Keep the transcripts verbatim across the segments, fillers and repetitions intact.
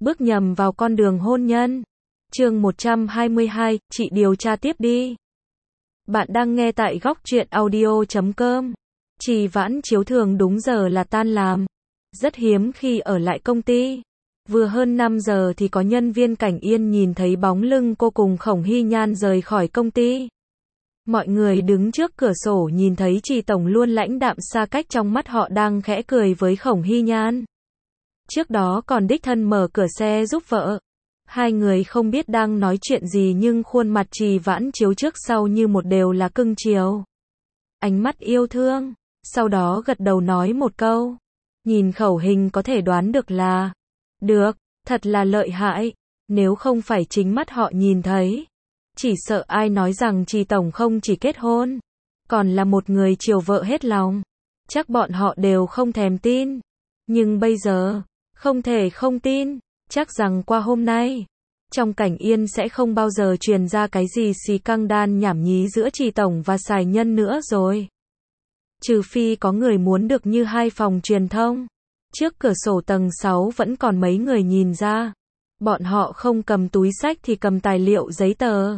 bước nhầm vào con đường hôn nhân. Chương một trăm hai mươi hai, chị điều tra tiếp đi. Bạn đang nghe tại góc truyện audio chấm com. Trì Vãn Chiếu thường đúng giờ là tan làm. Rất hiếm khi ở lại công ty. Vừa hơn năm giờ thì có nhân viên Cảnh Yên nhìn thấy bóng lưng cô cùng Khổng Hy Nhan rời khỏi công ty. Mọi người đứng trước cửa sổ nhìn thấy Trì Tổng luôn lãnh đạm xa cách, trong mắt họ đang khẽ cười với Khổng Hy Nhan. Trước đó còn đích thân mở cửa xe giúp vợ. Hai người không biết đang nói chuyện gì nhưng khuôn mặt Trì Vãn Chiếu trước sau như một đều là cưng chiều. Ánh mắt yêu thương, sau đó gật đầu nói một câu. Nhìn khẩu hình có thể đoán được là, được, thật là lợi hại, nếu không phải chính mắt họ nhìn thấy. Chỉ sợ ai nói rằng Trì Tổng không chỉ kết hôn, còn là một người chiều vợ hết lòng. Chắc bọn họ đều không thèm tin. Nhưng bây giờ, không thể không tin, chắc rằng qua hôm nay, trong Cảnh Yên sẽ không bao giờ truyền ra cái gì xì căng đan nhảm nhí giữa Trì Tổng và Sài Nhân nữa rồi. Trừ phi có người muốn được như hai phòng truyền thông. Trước cửa sổ tầng sáu vẫn còn mấy người nhìn ra. Bọn họ không cầm túi xách thì cầm tài liệu giấy tờ.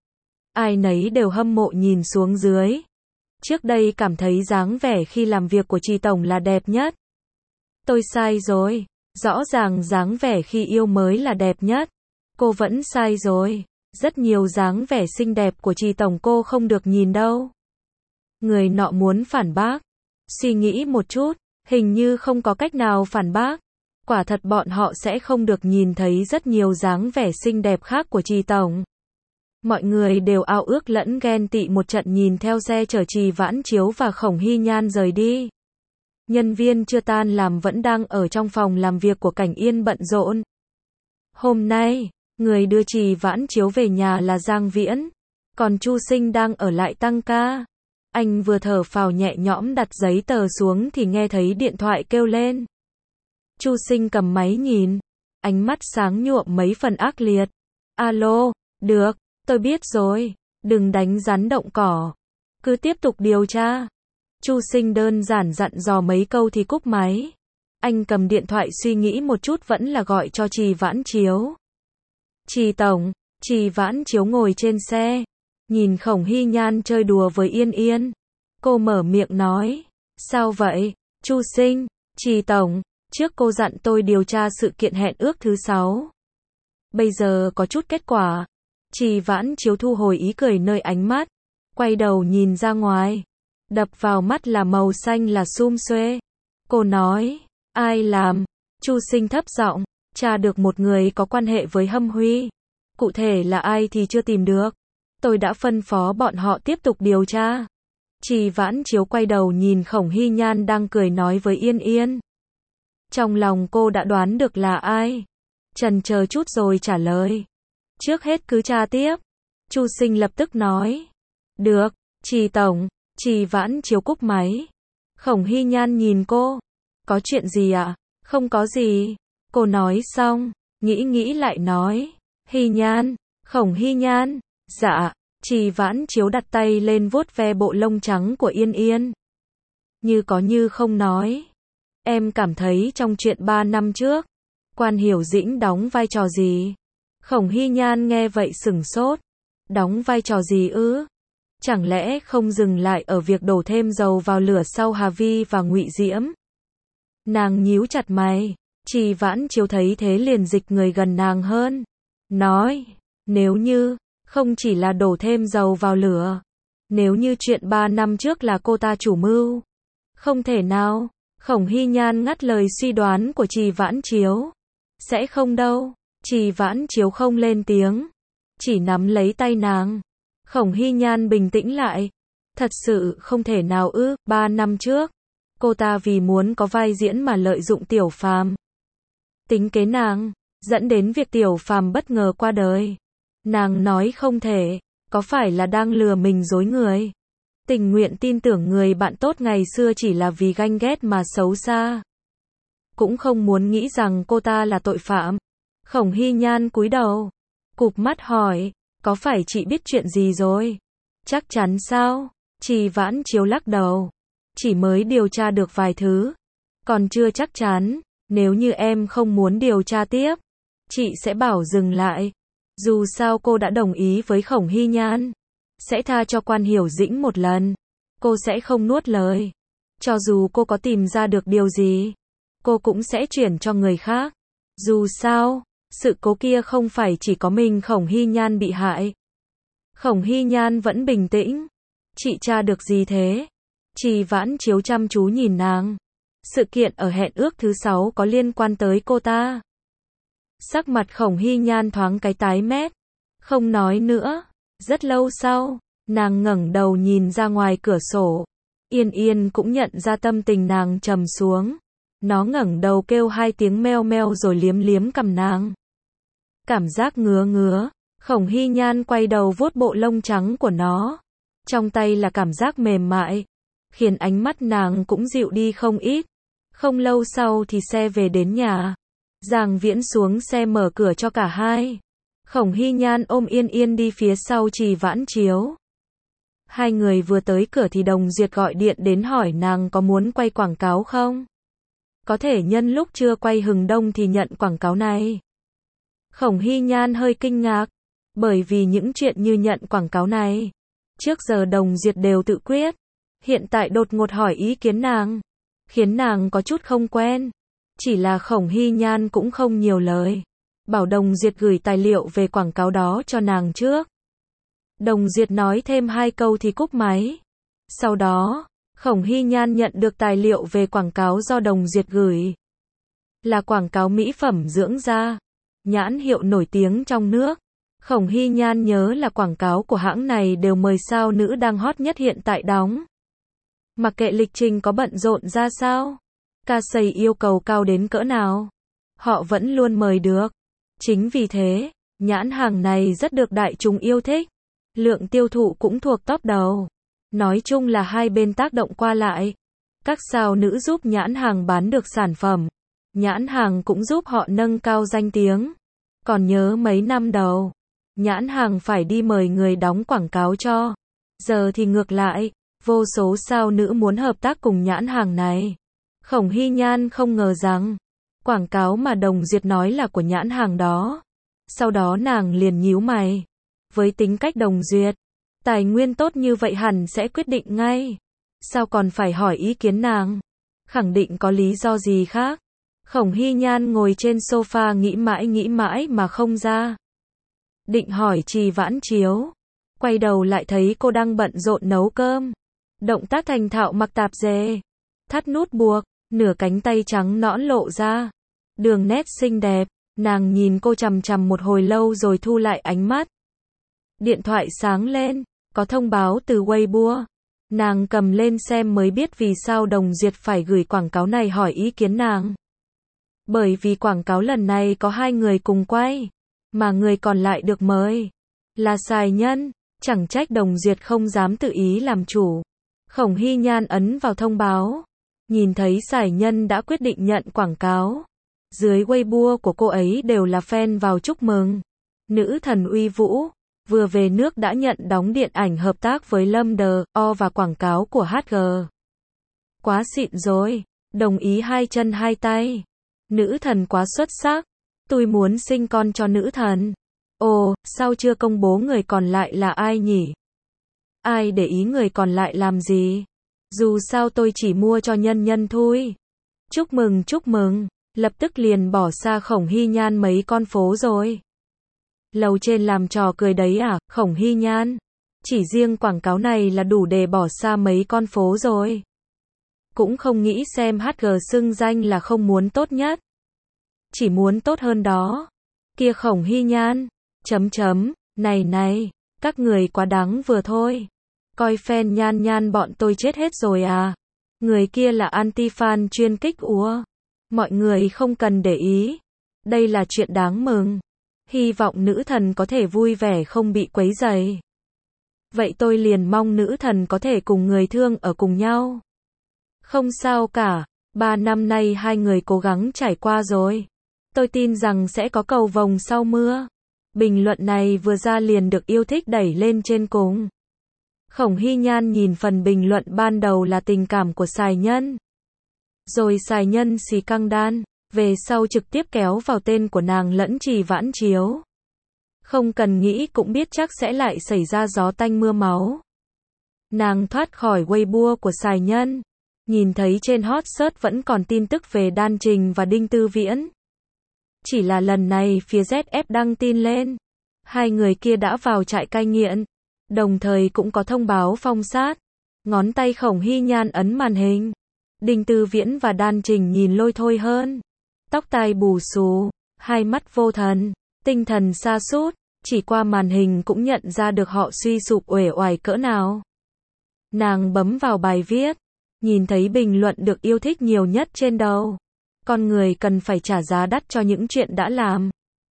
Ai nấy đều hâm mộ nhìn xuống dưới. Trước đây cảm thấy dáng vẻ khi làm việc của Trì Tổng là đẹp nhất. Tôi sai rồi. Rõ ràng dáng vẻ khi yêu mới là đẹp nhất. Cô vẫn sai rồi. Rất nhiều dáng vẻ xinh đẹp của Trì Tổng cô không được nhìn đâu. Người nọ muốn phản bác. Suy nghĩ một chút, hình như không có cách nào phản bác. Quả thật bọn họ sẽ không được nhìn thấy rất nhiều dáng vẻ xinh đẹp khác của Trì Tổng. Mọi người đều ao ước lẫn ghen tị một trận nhìn theo xe chở Trì Vãn Chiếu và Khổng Hy Nhan rời đi. Nhân viên chưa tan làm vẫn đang ở trong phòng làm việc của Cảnh Yên bận rộn. Hôm nay, người đưa Trì Vãn Chiếu về nhà là Giang Viễn, còn Chu Sinh đang ở lại tăng ca. Anh vừa thở phào nhẹ nhõm đặt giấy tờ xuống thì nghe thấy điện thoại kêu lên. Chu Sinh cầm máy nhìn, ánh mắt sáng nhuộm mấy phần ác liệt. Alo, được, tôi biết rồi, đừng đánh rắn động cỏ, cứ tiếp tục điều tra. Chu Sinh đơn giản dặn dò mấy câu thì cúp máy. Anh cầm điện thoại suy nghĩ một chút vẫn là gọi cho Trì Vãn Chiếu. Trì Tổng, Trì Vãn Chiếu ngồi trên xe, nhìn Khổng Hy Nhan chơi đùa với Yên Yên. Cô mở miệng nói, sao vậy, Chu Sinh, Trì Tổng, trước cô dặn tôi điều tra sự kiện hẹn ước thứ sáu. Bây giờ có chút kết quả. Trì Vãn Chiếu thu hồi ý cười nơi ánh mắt, quay đầu nhìn ra ngoài. Đập vào mắt là màu xanh là sum xuê. Cô nói, ai làm? Chu Sinh thấp giọng, tra được một người có quan hệ với Hâm Huy. Cụ thể là ai thì chưa tìm được. Tôi đã phân phó bọn họ tiếp tục điều tra. Trì Vãn Chiếu quay đầu nhìn Khổng Hy Nhan đang cười nói với Yên Yên. Trong lòng cô đã đoán được là ai. Chần chờ chút rồi trả lời. Trước hết cứ tra tiếp. Chu Sinh lập tức nói. Được, Trì Tổng. Trì Vãn Chiếu cúp máy. Khổng Hy Nhan nhìn cô. Có chuyện gì ạ? À? Không có gì. Cô nói xong, nghĩ nghĩ lại nói. Hy Nhan, Khổng Hy Nhan. Dạ. Trì Vãn Chiếu đặt tay lên vuốt ve bộ lông trắng của Yên Yên. Như có như không nói. Em cảm thấy trong chuyện ba năm trước, Quan Hiểu Dĩnh đóng vai trò gì? Khổng Hy Nhan nghe vậy sửng sốt. Đóng vai trò gì ư? Chẳng lẽ không dừng lại ở việc đổ thêm dầu vào lửa sau Hà Vi và Ngụy Diễm? Nàng nhíu chặt mày. Trì Vãn Chiếu thấy thế liền dịch người gần nàng hơn. Nói, nếu như, không chỉ là đổ thêm dầu vào lửa. Nếu như chuyện ba năm trước là cô ta chủ mưu. Không thể nào. Khổng Hy Nhan ngắt lời suy đoán của Trì Vãn Chiếu. Sẽ không đâu. Trì Vãn Chiếu không lên tiếng. Chỉ nắm lấy tay nàng. Khổng Hy Nhan bình tĩnh lại. Thật sự không thể nào ư, ba năm trước. Cô ta vì muốn có vai diễn mà lợi dụng Tiểu Phàm. Tính kế nàng, dẫn đến việc Tiểu Phàm bất ngờ qua đời. Nàng nói không thể, có phải là đang lừa mình dối người? Tình nguyện tin tưởng người bạn tốt ngày xưa chỉ là vì ganh ghét mà xấu xa. Cũng không muốn nghĩ rằng cô ta là tội phạm. Khổng Hy Nhan cúi đầu, cụp mắt hỏi, có phải chị biết chuyện gì rồi? Chắc chắn sao? Trì Vãn Chiếu lắc đầu. Chỉ mới điều tra được vài thứ. Còn chưa chắc chắn, nếu như em không muốn điều tra tiếp, chị sẽ bảo dừng lại. Dù sao cô đã đồng ý với Khổng Hy Nhan. Sẽ tha cho Quan Hiểu Dĩnh một lần. Cô sẽ không nuốt lời. Cho dù cô có tìm ra được điều gì, cô cũng sẽ chuyển cho người khác. Dù sao, sự cố kia không phải chỉ có mình Khổng Hy Nhan bị hại. Khổng Hy Nhan vẫn bình tĩnh. Chị tra được gì thế? Trì Vãn Chiếu chăm chú nhìn nàng. Sự kiện ở hẹn ước thứ sáu có liên quan tới cô ta. Sắc mặt Khổng Hy Nhan thoáng cái tái mét. Không nói nữa. Rất lâu sau, nàng ngẩng đầu nhìn ra ngoài cửa sổ. Yên Yên cũng nhận ra tâm tình nàng trầm xuống. Nó ngẩng đầu kêu hai tiếng meo meo rồi liếm liếm cằm nàng. Cảm giác ngứa ngứa. Khổng Hy Nhan quay đầu vuốt bộ lông trắng của nó. Trong tay là cảm giác mềm mại, khiến ánh mắt nàng cũng dịu đi không ít. Không lâu sau thì xe về đến nhà. Giang Viễn xuống xe mở cửa cho cả hai. Khổng Hy Nhan ôm Yên Yên đi phía sau Trì Vãn Chiếu. Hai người vừa tới cửa thì Đồng Duyệt gọi điện đến hỏi nàng có muốn quay quảng cáo không? Có thể nhân lúc chưa quay Hừng Đông thì nhận quảng cáo này. Khổng Hy Nhan hơi kinh ngạc, bởi vì những chuyện như nhận quảng cáo này, trước giờ Đồng Duyệt đều tự quyết. Hiện tại đột ngột hỏi ý kiến nàng, khiến nàng có chút không quen. Chỉ là Khổng Hy Nhan cũng không nhiều lời, bảo Đồng Duyệt gửi tài liệu về quảng cáo đó cho nàng trước. Đồng Duyệt nói thêm hai câu thì cúp máy. Sau đó, Khổng Hy Nhan nhận được tài liệu về quảng cáo do Đồng Duyệt gửi. Là quảng cáo mỹ phẩm dưỡng da, nhãn hiệu nổi tiếng trong nước. Khổng Hy Nhan nhớ là quảng cáo của hãng này đều mời sao nữ đang hot nhất hiện tại đóng. Mặc kệ lịch trình có bận rộn ra sao, ca sĩ yêu cầu cao đến cỡ nào, họ vẫn luôn mời được. Chính vì thế, nhãn hàng này rất được đại chúng yêu thích. Lượng tiêu thụ cũng thuộc top đầu. Nói chung là hai bên tác động qua lại. Các sao nữ giúp nhãn hàng bán được sản phẩm. Nhãn hàng cũng giúp họ nâng cao danh tiếng. Còn nhớ mấy năm đầu, nhãn hàng phải đi mời người đóng quảng cáo cho. Giờ thì ngược lại, vô số sao nữ muốn hợp tác cùng nhãn hàng này. Khổng Hy Nhan không ngờ rằng, quảng cáo mà Đồng Duyệt nói là của nhãn hàng đó. Sau đó nàng liền nhíu mày. Với tính cách Đồng Duyệt, tài nguyên tốt như vậy hẳn sẽ quyết định ngay. Sao còn phải hỏi ý kiến nàng? Khẳng định có lý do gì khác. Khổng Hy Nhan ngồi trên sofa nghĩ mãi nghĩ mãi mà không ra. Định hỏi Trì Vãn Chiếu. Quay đầu lại thấy cô đang bận rộn nấu cơm. Động tác thành thạo mặc tạp dề. Thắt nút buộc, nửa cánh tay trắng nõn lộ ra. Đường nét xinh đẹp. Nàng nhìn cô chằm chằm một hồi lâu rồi thu lại ánh mắt. Điện thoại sáng lên, có thông báo từ Weibo. Nàng cầm lên xem mới biết vì sao Đồng Duyệt phải gửi quảng cáo này hỏi ý kiến nàng. Bởi vì quảng cáo lần này có hai người cùng quay, mà người còn lại được mời là Sài Nhân. Chẳng trách Đồng Duyệt không dám tự ý làm chủ. Khổng Hy Nhan ấn vào thông báo, nhìn thấy Sài Nhân đã quyết định nhận quảng cáo. Dưới Weibo của cô ấy đều là fan vào chúc mừng. Nữ thần uy vũ, vừa về nước đã nhận đóng điện ảnh hợp tác với Lâm Đờ O và quảng cáo của hát giê. Quá xịn rồi, đồng ý hai chân hai tay. Nữ thần quá xuất sắc, tôi muốn sinh con cho nữ thần. Ồ, sao chưa công bố người còn lại là ai nhỉ? Ai để ý người còn lại làm gì? Dù sao tôi chỉ mua cho nhân nhân thôi. Chúc mừng chúc mừng, lập tức liền bỏ xa Khổng Hy Nhan mấy con phố rồi. Lầu trên làm trò cười đấy à, Khổng Hy Nhan. Chỉ riêng quảng cáo này là đủ để bỏ xa mấy con phố rồi. Cũng không nghĩ xem hát giê xưng danh là không muốn tốt nhất. Chỉ muốn tốt hơn đó. Kia Khổng Hy Nhan. Chấm chấm, này này, các người quá đáng vừa thôi. Coi fan Nhan Nhan bọn tôi chết hết rồi à. Người kia là anti-fan chuyên kích úa. Mọi người không cần để ý. Đây là chuyện đáng mừng. Hy vọng nữ thần có thể vui vẻ không bị quấy rầy. Vậy tôi liền mong nữ thần có thể cùng người thương ở cùng nhau. Không sao cả, ba năm nay hai người cố gắng trải qua rồi. Tôi tin rằng sẽ có cầu vồng sau mưa. Bình luận này vừa ra liền được yêu thích đẩy lên trên cùng. Khổng Hy Nhan nhìn phần bình luận ban đầu là tình cảm của Sài Nhân. Rồi Sài Nhân xì căng đan. về sau trực tiếp kéo vào tên của nàng lẫn Trì Vãn Chiếu. Không cần nghĩ cũng biết chắc sẽ lại xảy ra gió tanh mưa máu. Nàng thoát khỏi Weibo của Sài Nhân, nhìn thấy trên hot search vẫn còn tin tức về Đan Trình và Đinh Tư Viễn. Chỉ là lần này phía Z F đăng tin lên, hai người kia đã vào trại cai nghiện, đồng thời cũng có thông báo phong sát. Ngón tay Khổng Hy Nhan ấn màn hình. Đinh Tư Viễn và Đan Trình nhìn lôi thôi hơn. Tóc tai bù xù, hai mắt vô thần, tinh thần sa sút, chỉ qua màn hình cũng nhận ra được họ suy sụp uể oải cỡ nào. Nàng bấm vào bài viết, nhìn thấy bình luận được yêu thích nhiều nhất trên đầu. Con người cần phải trả giá đắt cho những chuyện đã làm.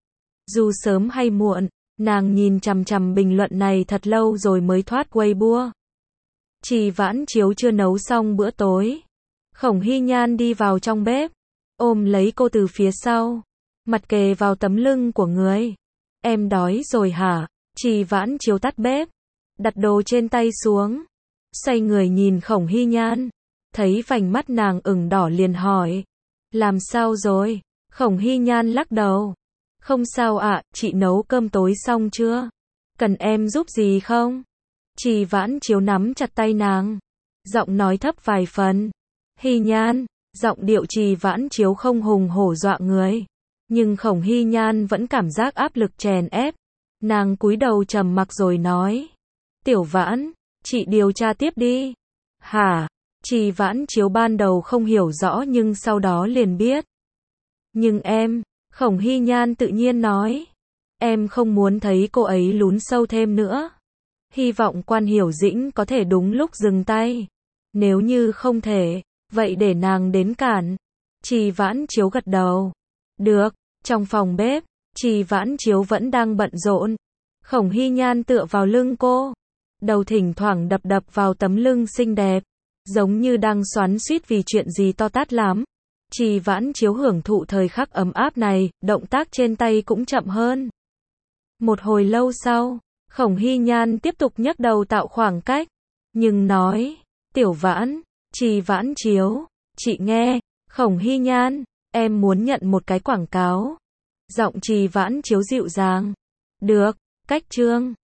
Dù sớm hay muộn, nàng nhìn chằm chằm bình luận này thật lâu rồi mới thoát Weibo. Trì Vãn Chiếu chưa nấu xong bữa tối. Khổng Hy Nhan đi vào trong bếp, ôm lấy cô từ phía sau, mặt kề vào tấm lưng của người. Em đói rồi hả? Trì Vãn Chiếu tắt bếp, đặt đồ trên tay xuống, xoay người nhìn Khổng Hy Nhan, thấy vành mắt nàng ửng đỏ liền hỏi. Làm sao rồi? Khổng Hy Nhan lắc đầu. Không sao ạ, chị nấu cơm tối xong chưa? Cần em giúp gì không? Trì Vãn Chiếu nắm chặt tay nàng, giọng nói thấp vài phần. Hy Nhan, giọng điệu Trì Vãn Chiếu không hùng hổ dọa người, nhưng Khổng Hy Nhan vẫn cảm giác áp lực chèn ép. Nàng cúi đầu trầm mặc rồi nói. Tiểu Vãn, chị điều tra tiếp đi. Hả? Trì Vãn Chiếu ban đầu không hiểu rõ nhưng sau đó liền biết. Nhưng em, Khổng Hy Nhan tự nhiên nói. Em không muốn thấy cô ấy lún sâu thêm nữa. Hy vọng Quan Hiểu Dĩnh có thể đúng lúc dừng tay. Nếu như không thể, vậy để nàng đến cản. Trì Vãn Chiếu gật đầu. Được. Trong phòng bếp, Trì Vãn Chiếu vẫn đang bận rộn. Khổng Hy Nhan tựa vào lưng cô, đầu thỉnh thoảng đập đập vào tấm lưng xinh đẹp, giống như đang xoắn xuýt vì chuyện gì to tát lắm. Trì Vãn Chiếu hưởng thụ thời khắc ấm áp này, động tác trên tay cũng chậm hơn. Một hồi lâu sau, Khổng Hy Nhan tiếp tục nhấc đầu tạo khoảng cách, nhưng nói, Tiểu Vãn, Trì Vãn Chiếu, chị nghe, Khổng Hy Nhan, em muốn nhận một cái quảng cáo. Giọng Trì Vãn Chiếu dịu dàng. Được, cách chương.